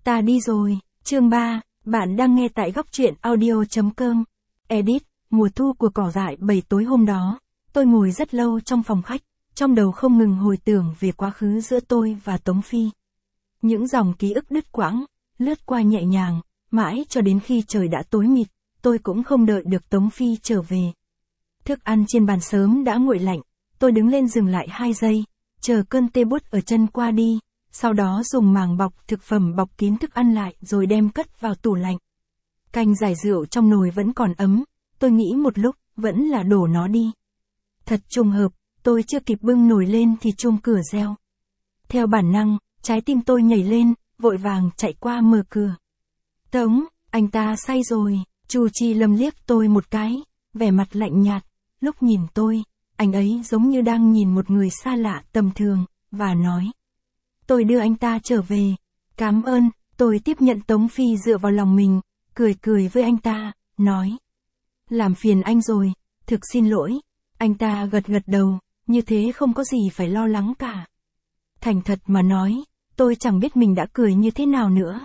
Ta đi rồi, chương 3, bạn đang nghe tại góc truyện audio.com. Edit, mùa thu của cỏ dại 7 tối hôm đó, tôi ngồi rất lâu trong phòng khách, trong đầu không ngừng hồi tưởng về quá khứ giữa tôi và Tống Phi. Những dòng ký ức đứt quãng, lướt qua nhẹ nhàng, mãi cho đến khi trời đã tối mịt, tôi cũng không đợi được Tống Phi trở về. Thức ăn trên bàn sớm đã nguội lạnh, tôi đứng lên dừng lại 2 giây, chờ cơn tê buốt ở chân qua đi, sau đó dùng màng bọc thực phẩm bọc kín thức ăn lại rồi đem cất vào tủ lạnh. Canh giải rượu trong nồi vẫn còn ấm, tôi nghĩ một lúc, vẫn là đổ nó đi. Thật trùng hợp, tôi chưa kịp bưng nồi lên thì chuông cửa reo. Theo bản năng, trái tim tôi nhảy lên, vội vàng chạy qua mở cửa. Tống, anh ta say rồi, Chu Chi Lâm liếc tôi một cái, vẻ mặt lạnh nhạt, lúc nhìn tôi, anh ấy giống như đang nhìn một người xa lạ tầm thường, và nói. Tôi đưa anh ta trở về. Cảm ơn, tôi tiếp nhận Tống Phi dựa vào lòng mình, cười với anh ta, nói. Làm phiền anh rồi, thực xin lỗi. Anh ta gật đầu, như thế không có gì phải lo lắng cả. Thành thật mà nói, tôi chẳng biết mình đã cười như thế nào nữa.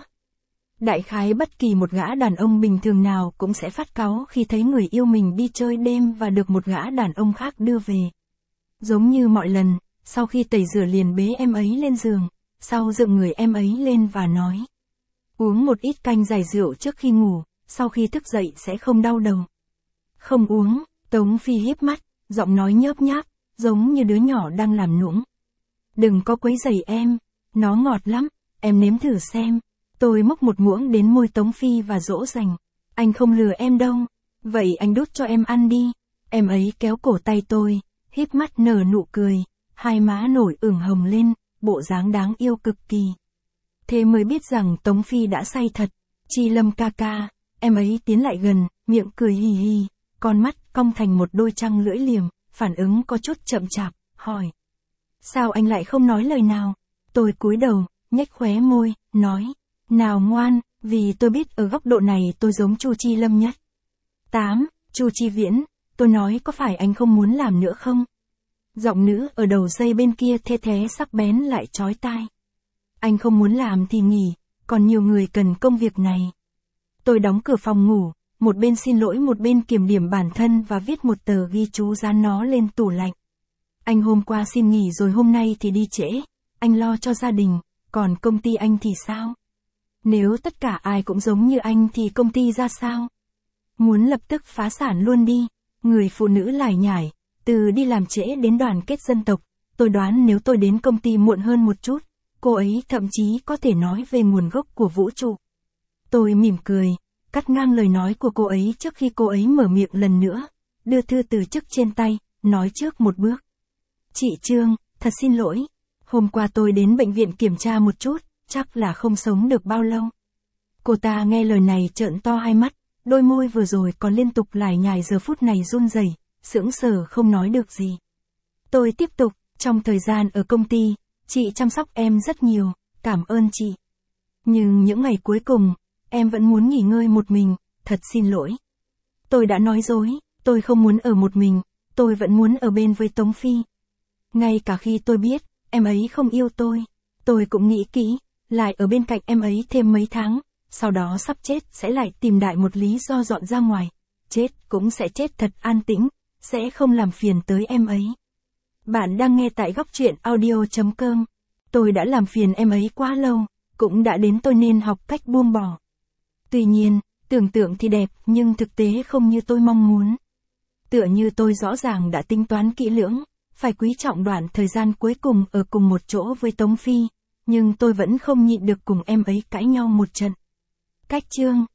Đại khái bất kỳ một gã đàn ông bình thường nào cũng sẽ phát cáu khi thấy người yêu mình đi chơi đêm và được một gã đàn ông khác đưa về. Giống như mọi lần, sau khi tẩy rửa liền bế em ấy lên giường, sau dựng người em ấy lên và nói. Uống một ít canh giải rượu trước khi ngủ, sau khi thức dậy sẽ không đau đầu. Không uống, Tống Phi híp mắt, giọng nói nhớp nháp, giống như đứa nhỏ đang làm nũng. Đừng có quấy rầy em, nó ngọt lắm, em nếm thử xem. Tôi múc một muỗng đến môi Tống Phi và dỗ dành. Anh không lừa em đâu, vậy anh đút cho em ăn đi. Em ấy kéo cổ tay tôi, híp mắt nở nụ cười, hai má nổi ửng hồng lên, bộ dáng đáng yêu cực kỳ. Thế mới biết rằng Tống Phi đã say thật. Chi Lâm ca ca, em ấy tiến lại gần, miệng cười hì hì, con mắt cong thành một đôi trăng lưỡi liềm, phản ứng có chút chậm chạp, hỏi. Sao anh lại không nói lời nào? Tôi cúi đầu, nhếch khóe môi, nói. Nào ngoan, vì tôi biết ở góc độ này tôi giống Chu Chi Lâm nhất. 8. Chu Chi Viễn, tôi nói có phải anh không muốn làm nữa không? Giọng nữ ở đầu dây bên kia thê thé sắc bén lại chói tai. Anh không muốn làm thì nghỉ, còn nhiều người cần công việc này. Tôi đóng cửa phòng ngủ, một bên xin lỗi một bên kiểm điểm bản thân và viết một tờ ghi chú dán nó lên tủ lạnh. Anh hôm qua xin nghỉ rồi hôm nay thì đi trễ, anh lo cho gia đình, còn công ty anh thì sao? Nếu tất cả ai cũng giống như anh thì công ty ra sao? Muốn lập tức phá sản luôn đi, người phụ nữ lải nhải, từ đi làm trễ đến đoàn kết dân tộc, tôi đoán nếu tôi đến công ty muộn hơn một chút, cô ấy thậm chí có thể nói về nguồn gốc của vũ trụ. Tôi mỉm cười, cắt ngang lời nói của cô ấy trước khi cô ấy mở miệng lần nữa, đưa thư từ chức trên tay, nói trước một bước. Chị Trương, thật xin lỗi, hôm qua tôi đến bệnh viện kiểm tra một chút, chắc là không sống được bao lâu. Cô ta nghe lời này trợn to hai mắt, đôi môi vừa rồi còn liên tục lải nhải giờ phút này run rẩy, sững sờ không nói được gì. Tôi tiếp tục, trong thời gian ở công ty, chị chăm sóc em rất nhiều, cảm ơn chị. Nhưng những ngày cuối cùng, em vẫn muốn nghỉ ngơi một mình, thật xin lỗi. Tôi đã nói dối, tôi không muốn ở một mình, tôi vẫn muốn ở bên với Tống Phi. Ngay cả khi tôi biết, em ấy không yêu tôi cũng nghĩ kỹ, lại ở bên cạnh em ấy thêm mấy tháng, sau đó sắp chết sẽ lại tìm đại một lý do dọn ra ngoài. Chết cũng sẽ chết thật an tĩnh, sẽ không làm phiền tới em ấy. Bạn đang nghe tại góc truyện audio.com. Tôi đã làm phiền em ấy quá lâu, cũng đã đến tôi nên học cách buông bỏ. Tuy nhiên, tưởng tượng thì đẹp nhưng thực tế không như tôi mong muốn. Tựa như tôi rõ ràng đã tính toán kỹ lưỡng, phải quý trọng đoạn thời gian cuối cùng ở cùng một chỗ với Tống Phi, nhưng tôi vẫn không nhịn được cùng em ấy cãi nhau một trận. Cách chương,